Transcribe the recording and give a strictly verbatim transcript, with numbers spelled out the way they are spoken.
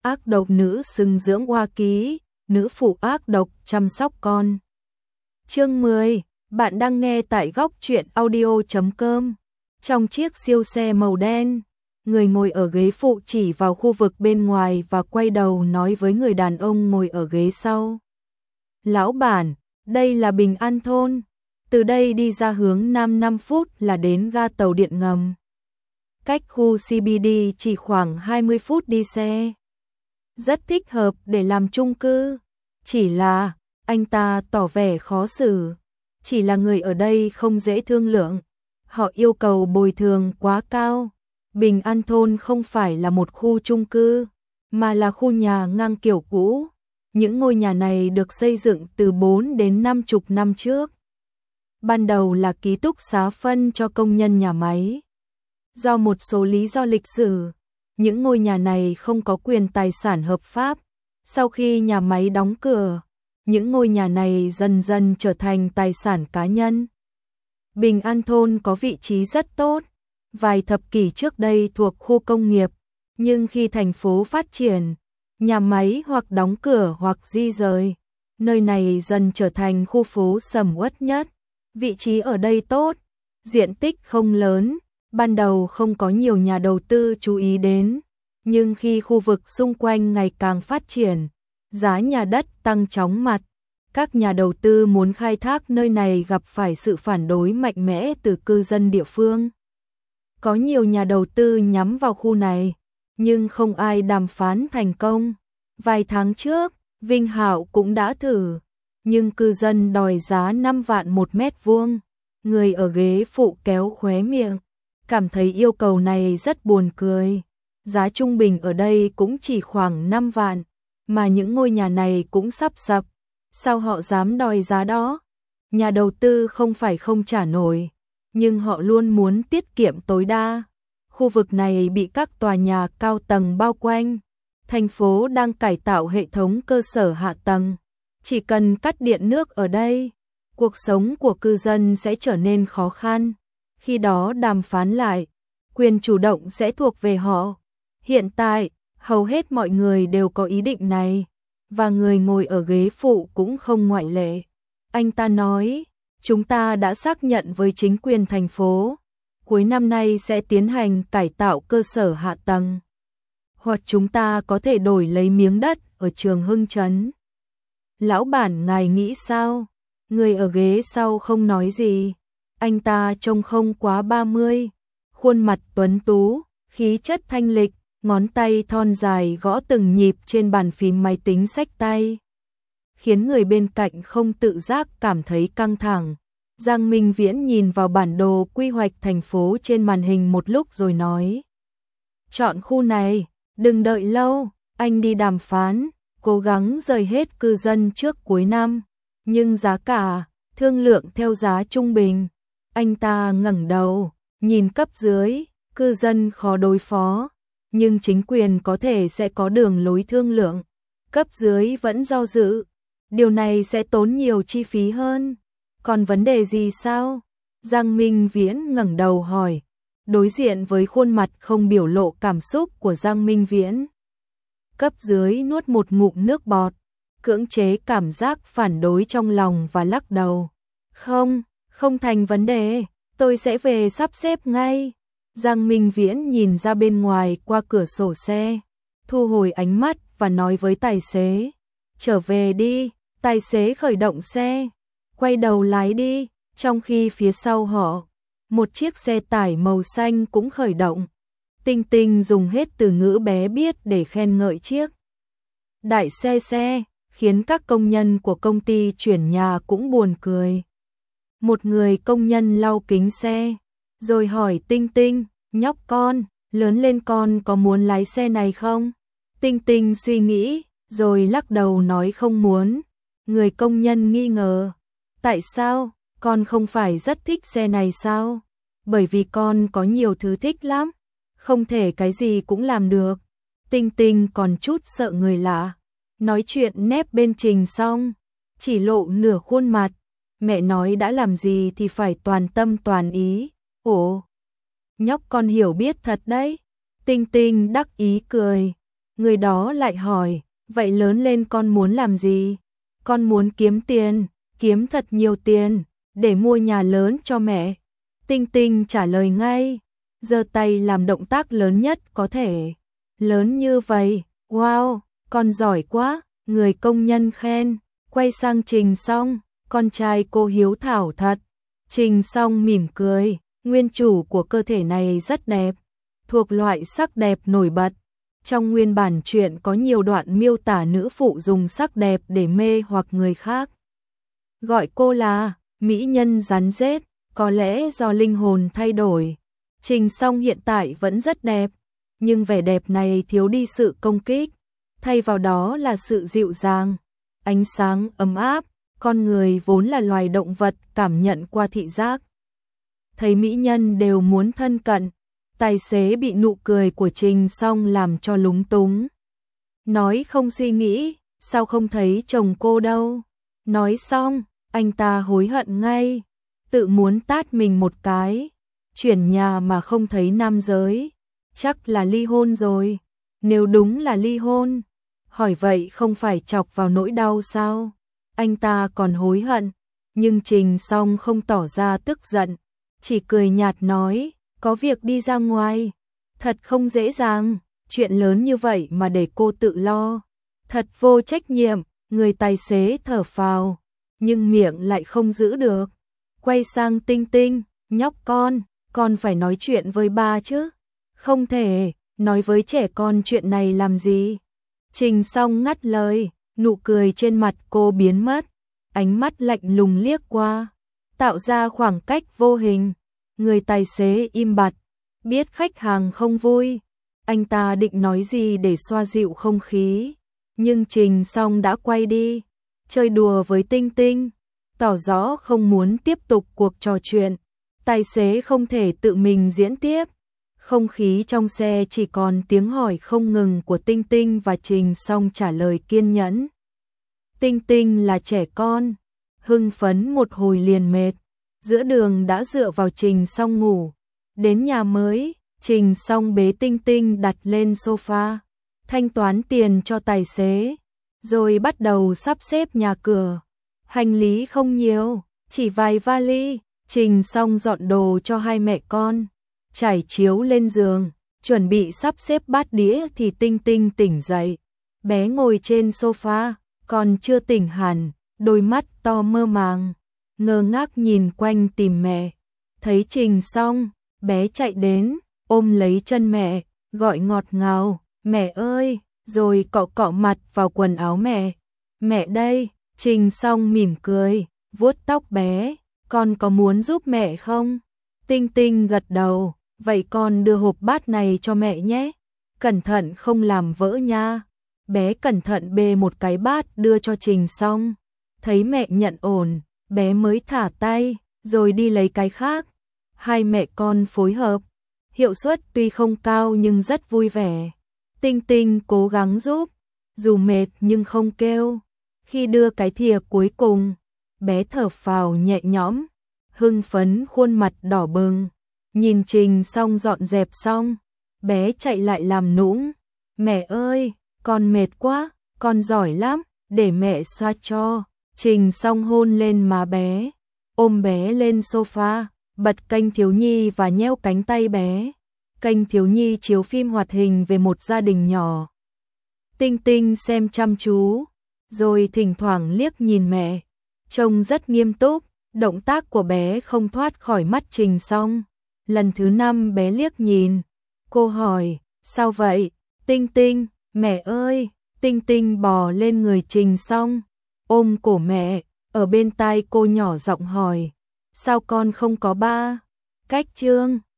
ác độc nữ xứng dưỡng oa ký, nữ phụ ác độc chăm sóc con. Chương mười, bạn đang nghe tại góc truyện audio chấm com. Trong chiếc siêu xe màu đen, người ngồi ở ghế phụ chỉ vào khu vực bên ngoài và quay đầu nói với người đàn ông ngồi ở ghế sau. Lão bản, đây là Bình An Thôn. Từ đây đi ra hướng nam năm phút là đến ga tàu điện ngầm. Cách khu xê bê đê chỉ khoảng hai mươi phút đi xe. Rất thích hợp để làm chung cư. Chỉ là, anh ta tỏ vẻ khó xử. Chỉ là người ở đây không dễ thương lượng. Họ yêu cầu bồi thường quá cao. Bình An Thôn không phải là một khu chung cư, mà là khu nhà ngang kiểu cũ. Những ngôi nhà này được xây dựng từ bốn đến năm chục năm trước. Ban đầu là ký túc xá phân cho công nhân nhà máy. Do một số lý do lịch sử, những ngôi nhà này không có quyền tài sản hợp pháp. Sau khi nhà máy đóng cửa, những ngôi nhà này dần dần trở thành tài sản cá nhân. Bình An Thôn có vị trí rất tốt, vài thập kỷ trước đây thuộc khu công nghiệp, nhưng khi thành phố phát triển, nhà máy hoặc đóng cửa hoặc di rời, nơi này dần trở thành khu phố sầm uất nhất. Vị trí ở đây tốt, diện tích không lớn, ban đầu không có nhiều nhà đầu tư chú ý đến, nhưng khi khu vực xung quanh ngày càng phát triển, giá nhà đất tăng chóng mặt, các nhà đầu tư muốn khai thác nơi này gặp phải sự phản đối mạnh mẽ từ cư dân địa phương. Có nhiều nhà đầu tư nhắm vào khu này, nhưng không ai đàm phán thành công. Vài tháng trước, Vinh Hạo cũng đã thử, nhưng cư dân đòi giá năm vạn một mét vuông. Người ở ghế phụ kéo khóe miệng, cảm thấy yêu cầu này rất buồn cười. Giá trung bình ở đây cũng chỉ khoảng năm vạn, mà những ngôi nhà này cũng sắp sập. Sao họ dám đòi giá đó? Nhà đầu tư không phải không trả nổi, nhưng họ luôn muốn tiết kiệm tối đa. Khu vực này bị các tòa nhà cao tầng bao quanh. Thành phố đang cải tạo hệ thống cơ sở hạ tầng. Chỉ cần cắt điện nước ở đây, cuộc sống của cư dân sẽ trở nên khó khăn. Khi đó đàm phán lại, quyền chủ động sẽ thuộc về họ. Hiện tại, hầu hết mọi người đều có ý định này, và người ngồi ở ghế phụ cũng không ngoại lệ. Anh ta nói, chúng ta đã xác nhận với chính quyền thành phố, cuối năm nay sẽ tiến hành cải tạo cơ sở hạ tầng. Hoặc chúng ta có thể đổi lấy miếng đất ở Trường Hưng Trấn. Lão bản ngài nghĩ sao? Người ở ghế sau không nói gì. Anh ta trông không quá ba mươi, khuôn mặt tuấn tú, khí chất thanh lịch, ngón tay thon dài gõ từng nhịp trên bàn phím máy tính xách tay, khiến người bên cạnh không tự giác cảm thấy căng thẳng. Giang Minh Viễn nhìn vào bản đồ quy hoạch thành phố trên màn hình một lúc rồi nói: chọn khu này, đừng đợi lâu, anh đi đàm phán, cố gắng rời hết cư dân trước cuối năm, nhưng giá cả, thương lượng theo giá trung bình. Anh ta ngẩng đầu, nhìn cấp dưới, cư dân khó đối phó, nhưng chính quyền có thể sẽ có đường lối thương lượng. Cấp dưới vẫn do dự, điều này sẽ tốn nhiều chi phí hơn. Còn vấn đề gì sao? Giang Minh Viễn ngẩng đầu hỏi, đối diện với khuôn mặt không biểu lộ cảm xúc của Giang Minh Viễn. Cấp dưới nuốt một ngụm nước bọt, cưỡng chế cảm giác phản đối trong lòng và lắc đầu. Không, không thành vấn đề, tôi sẽ về sắp xếp ngay. Giang Minh Viễn nhìn ra bên ngoài qua cửa sổ xe, thu hồi ánh mắt và nói với tài xế, trở về đi. Tài xế khởi động xe, quay đầu lái đi, trong khi phía sau họ, một chiếc xe tải màu xanh cũng khởi động. Tinh Tinh dùng hết từ ngữ bé biết để khen ngợi chiếc đại xe xe, khiến các công nhân của công ty chuyển nhà cũng buồn cười. Một người công nhân lau kính xe, rồi hỏi Tinh Tinh, nhóc con, lớn lên con có muốn lái xe này không? Tinh Tinh suy nghĩ, rồi lắc đầu nói không muốn. Người công nhân nghi ngờ, tại sao, con không phải rất thích xe này sao? Bởi vì con có nhiều thứ thích lắm, không thể cái gì cũng làm được. Tinh Tinh còn chút sợ người lạ, nói chuyện nép bên Trình xong, chỉ lộ nửa khuôn mặt. Mẹ nói đã làm gì thì phải toàn tâm toàn ý. Ồ, nhóc con hiểu biết thật đấy. Tinh Tinh đắc ý cười. Người đó lại hỏi, vậy lớn lên con muốn làm gì? Con muốn kiếm tiền, kiếm thật nhiều tiền, để mua nhà lớn cho mẹ. Tinh Tinh trả lời ngay, giơ tay làm động tác lớn nhất có thể. Lớn như vậy, wow, con giỏi quá, người công nhân khen. Quay sang Trình Song, con trai cô hiếu thảo thật. Trình Song mỉm cười, nguyên chủ của cơ thể này rất đẹp, thuộc loại sắc đẹp nổi bật. Trong nguyên bản truyện có nhiều đoạn miêu tả nữ phụ dùng sắc đẹp để mê hoặc người khác. Gọi cô là mỹ nhân rắn rết, có lẽ do linh hồn thay đổi. Trình Song hiện tại vẫn rất đẹp, nhưng vẻ đẹp này thiếu đi sự công kích, thay vào đó là sự dịu dàng, ánh sáng ấm áp. Con người vốn là loài động vật cảm nhận qua thị giác. Thấy mỹ nhân đều muốn thân cận. Tài xế bị nụ cười của Trình Song làm cho lúng túng. Nói không suy nghĩ, sao không thấy chồng cô đâu. Nói xong, anh ta hối hận ngay, tự muốn tát mình một cái. Chuyển nhà mà không thấy nam giới, chắc là ly hôn rồi. Nếu đúng là ly hôn, hỏi vậy không phải chọc vào nỗi đau sao? Anh ta còn hối hận, nhưng Trình Song không tỏ ra tức giận, chỉ cười nhạt nói, có việc đi ra ngoài. Thật không dễ dàng, chuyện lớn như vậy mà để cô tự lo. Thật vô trách nhiệm, người tài xế thở phào, nhưng miệng lại không giữ được. Quay sang Tinh Tinh, nhóc con, con phải nói chuyện với ba chứ. Không thể, nói với trẻ con chuyện này làm gì. Trình Song ngắt lời, nụ cười trên mặt cô biến mất, ánh mắt lạnh lùng liếc qua, tạo ra khoảng cách vô hình. Người tài xế im bặt, biết khách hàng không vui, anh ta định nói gì để xoa dịu không khí, nhưng Trình Song đã quay đi, chơi đùa với Tinh Tinh, tỏ rõ không muốn tiếp tục cuộc trò chuyện. Tài xế không thể tự mình diễn tiếp, không khí trong xe chỉ còn tiếng hỏi không ngừng của Tinh Tinh và Trình Song trả lời kiên nhẫn. Tinh Tinh là trẻ con, hưng phấn một hồi liền mệt, giữa đường đã dựa vào Trình Song ngủ. Đến nhà mới, Trình Song bế Tinh Tinh đặt lên sofa, thanh toán tiền cho tài xế, rồi bắt đầu sắp xếp nhà cửa. Hành lý không nhiều, chỉ vài vali. Trình Song dọn đồ cho hai mẹ con, trải chiếu lên giường, chuẩn bị sắp xếp bát đĩa thì Tinh Tinh tỉnh dậy. Bé ngồi trên sofa, còn chưa tỉnh hẳn, đôi mắt to mơ màng, ngơ ngác nhìn quanh tìm mẹ. Thấy Trình Song, bé chạy đến, ôm lấy chân mẹ, gọi ngọt ngào, mẹ ơi, rồi cọ cọ mặt vào quần áo mẹ. Mẹ đây. Trình Song mỉm cười, vuốt tóc bé, con có muốn giúp mẹ không? Tinh Tinh gật đầu, vậy con đưa hộp bát này cho mẹ nhé, cẩn thận không làm vỡ nha. Bé cẩn thận bê một cái bát đưa cho Trình Song, thấy mẹ nhận ổn, bé mới thả tay, rồi đi lấy cái khác. Hai mẹ con phối hợp, hiệu suất tuy không cao nhưng rất vui vẻ. Tinh Tinh cố gắng giúp, dù mệt nhưng không kêu. Khi đưa cái thìa cuối cùng, bé thở phào nhẹ nhõm, hưng phấn khuôn mặt đỏ bừng. Nhìn Trình Song dọn dẹp xong, bé chạy lại làm nũng. Mẹ ơi, con mệt quá, con giỏi lắm, để mẹ xoa cho. Trình Song hôn lên má bé, ôm bé lên sofa, bật kênh thiếu nhi và nheo cánh tay bé. Kênh thiếu nhi chiếu phim hoạt hình về một gia đình nhỏ. Tinh Tinh xem chăm chú, rồi thỉnh thoảng liếc nhìn mẹ, trông rất nghiêm túc, động tác của bé không thoát khỏi mắt Trình Song. Lần thứ năm bé liếc nhìn, cô hỏi, sao vậy? Tinh Tinh, mẹ ơi. Tinh Tinh bò lên người Trình Song, ôm cổ mẹ, ở bên tai cô nhỏ giọng hỏi, sao con không có ba? Cách chương